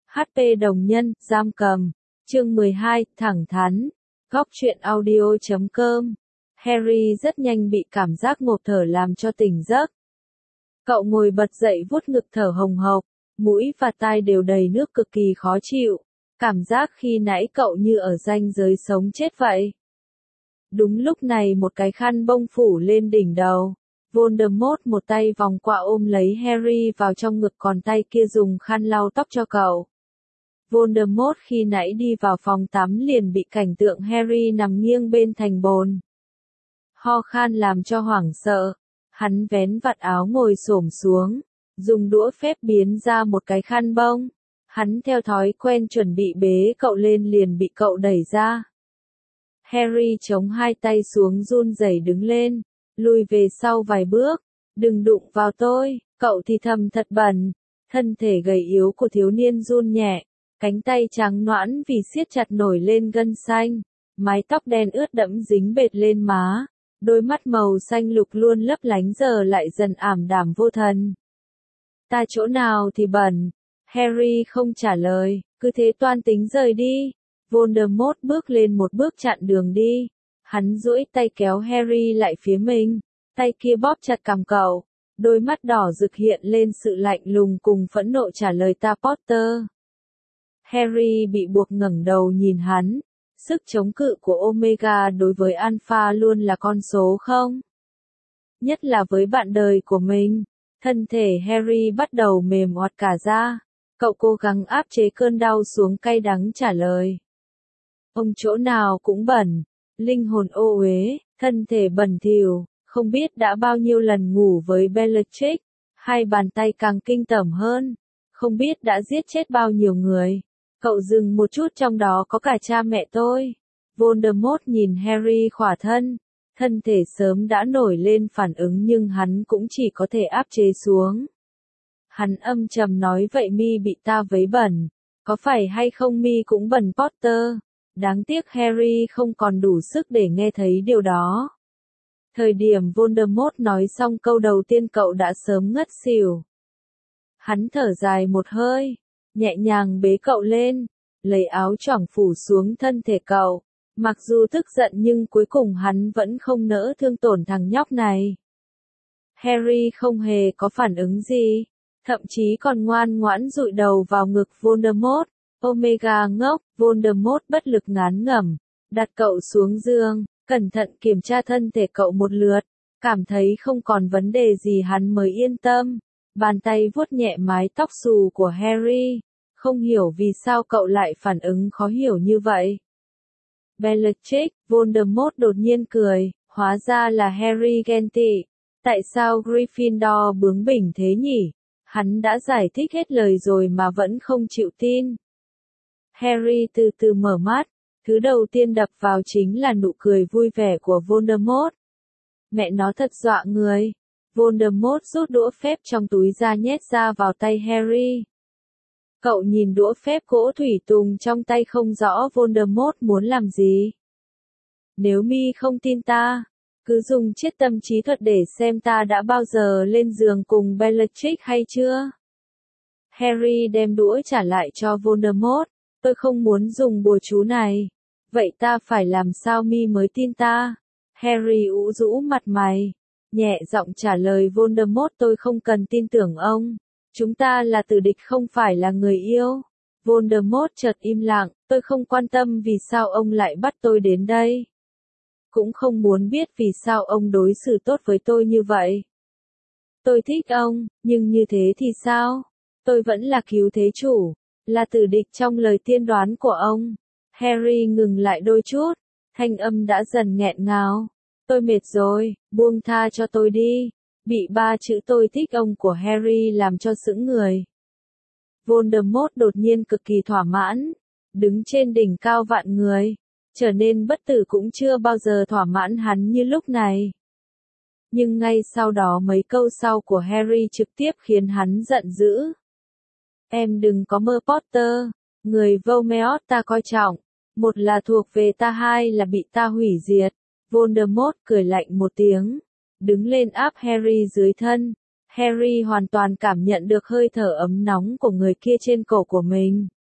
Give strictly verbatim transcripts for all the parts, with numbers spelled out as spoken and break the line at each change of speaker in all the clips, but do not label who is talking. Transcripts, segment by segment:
hát pê đồng nhân, giam cầm. Chương mười hai, thẳng thắn. Góc truyện audio chấm com. Harry rất nhanh bị cảm giác ngộp thở làm cho tỉnh giấc. Cậu ngồi bật dậy vuốt ngực thở hồng hộc, mũi và tai đều đầy nước cực kỳ khó chịu. Cảm giác khi nãy cậu như ở ranh giới sống chết vậy. Đúng lúc này một cái khăn bông phủ lên đỉnh đầu. Voldemort một tay vòng qua ôm lấy Harry vào trong ngực, còn tay kia dùng khăn lau tóc cho cậu. Voldemort khi nãy đi vào phòng tắm liền bị cảnh tượng Harry nằm nghiêng bên thành bồn ho khan làm cho hoảng sợ. Hắn vén vạt áo ngồi xổm xuống, dùng đũa phép biến ra một cái khăn bông. Hắn theo thói quen chuẩn bị bế cậu lên liền bị cậu đẩy ra. Harry chống hai tay xuống run rẩy đứng lên, lùi về sau vài bước. Đừng đụng vào tôi, cậu thì thầm thật bẩn. Thân thể gầy yếu của thiếu niên run nhẹ, cánh tay trắng nõn vì siết chặt nổi lên gân xanh, mái tóc đen ướt đẫm dính bệt lên má, đôi mắt màu xanh lục luôn lấp lánh giờ lại dần ảm đạm vô thần. Ta chỗ nào thì bẩn? Harry không trả lời, cứ thế toan tính rời đi. Voldemort bước lên một bước chặn đường đi. Hắn duỗi tay kéo Harry lại phía mình, tay kia bóp chặt cằm cậu, đôi mắt đỏ rực hiện lên sự lạnh lùng cùng phẫn nộ trả lời ta Potter. Harry bị buộc ngẩng đầu nhìn hắn, sức chống cự của Omega đối với Alpha luôn là con số không. Nhất là với bạn đời của mình, thân thể Harry bắt đầu mềm oặt cả ra, cậu cố gắng áp chế cơn đau xuống cay đắng trả lời. Ông chỗ nào cũng bẩn, linh hồn ô uế, thân thể bẩn thỉu, không biết đã bao nhiêu lần ngủ với Bellatrix, hai bàn tay càng kinh tởm hơn, không biết đã giết chết bao nhiêu người. Cậu dừng một chút, trong đó có cả cha mẹ tôi. Voldemort nhìn Harry khỏa thân, thân thể sớm đã nổi lên phản ứng nhưng hắn cũng chỉ có thể áp chế xuống. Hắn âm trầm nói vậy mi bị ta vấy bẩn, có phải hay không mi cũng bẩn Potter? Đáng tiếc Harry không còn đủ sức để nghe thấy điều đó. Thời điểm Voldemort nói xong câu đầu tiên cậu đã sớm ngất xỉu. Hắn thở dài một hơi, nhẹ nhàng bế cậu lên, lấy áo choàng phủ xuống thân thể cậu. Mặc dù tức giận nhưng cuối cùng hắn vẫn không nỡ thương tổn thằng nhóc này. Harry không hề có phản ứng gì, thậm chí còn ngoan ngoãn dụi đầu vào ngực Voldemort. Omega ngốc, Voldemort bất lực ngán ngẩm, đặt cậu xuống giường, cẩn thận kiểm tra thân thể cậu một lượt, cảm thấy không còn vấn đề gì hắn mới yên tâm. Bàn tay vuốt nhẹ mái tóc xù của Harry, không hiểu vì sao cậu lại phản ứng khó hiểu như vậy. Bellatrix, Voldemort đột nhiên cười, hóa ra là Harry ghen tị. Tại sao Gryffindor bướng bỉnh thế nhỉ? Hắn đã giải thích hết lời rồi mà vẫn không chịu tin. Harry từ từ mở mắt, thứ đầu tiên đập vào chính là nụ cười vui vẻ của Voldemort. Mẹ nó thật dọa người. Voldemort rút đũa phép trong túi ra nhét ra vào tay Harry. Cậu nhìn đũa phép gỗ thủy tùng trong tay không rõ Voldemort muốn làm gì. Nếu mi không tin ta, cứ dùng chiết tâm trí thuật để xem ta đã bao giờ lên giường cùng Bellatrix hay chưa. Harry đem đũa trả lại cho Voldemort. Tôi không muốn dùng bùa chú này. Vậy ta phải làm sao mi mới tin ta? Harry ủ rũ mặt mày, nhẹ giọng trả lời Voldemort, tôi không cần tin tưởng ông. Chúng ta là tử địch không phải là người yêu. Voldemort chợt im lặng, tôi không quan tâm vì sao ông lại bắt tôi đến đây. Cũng không muốn biết vì sao ông đối xử tốt với tôi như vậy. Tôi thích ông, nhưng như thế thì sao? Tôi vẫn là cứu thế chủ, là tử địch trong lời tiên đoán của ông. Harry ngừng lại đôi chút, thanh âm đã dần nghẹn ngào. Tôi mệt rồi, buông tha cho tôi đi. Bị ba chữ tôi thích ông của Harry làm cho sững người. Voldemort đột nhiên cực kỳ thỏa mãn, đứng trên đỉnh cao vạn người, trở nên bất tử cũng chưa bao giờ thỏa mãn hắn như lúc này. Nhưng ngay sau đó mấy câu sau của Harry trực tiếp khiến hắn giận dữ. Em đừng có mơ Potter, người Voldemort ta coi trọng, một là thuộc về ta, hai là bị ta hủy diệt. Voldemort cười lạnh một tiếng, đứng lên áp Harry dưới thân. Harry hoàn toàn cảm nhận được hơi thở ấm nóng của người kia trên cổ của mình.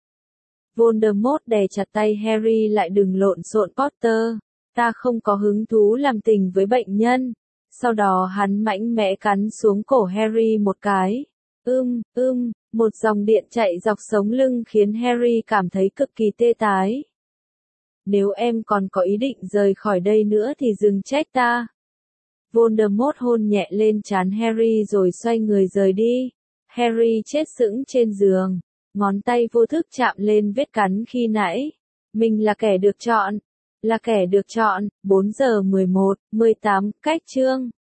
Voldemort đè chặt tay Harry lại đừng lộn xộn Potter. Ta không có hứng thú làm tình với bệnh nhân. Sau đó hắn mạnh mẽ cắn xuống cổ Harry một cái. Ưm, ưm, một dòng điện chạy dọc sống lưng khiến Harry cảm thấy cực kỳ tê tái. Nếu em còn có ý định rời khỏi đây nữa thì đừng trách ta. Voldemort hôn nhẹ lên trán Harry rồi xoay người rời đi. Harry chết sững trên giường, ngón tay vô thức chạm lên vết cắn khi nãy. Mình là kẻ được chọn, là kẻ được chọn. Bốn giờ mười một, mười tám, cách chương.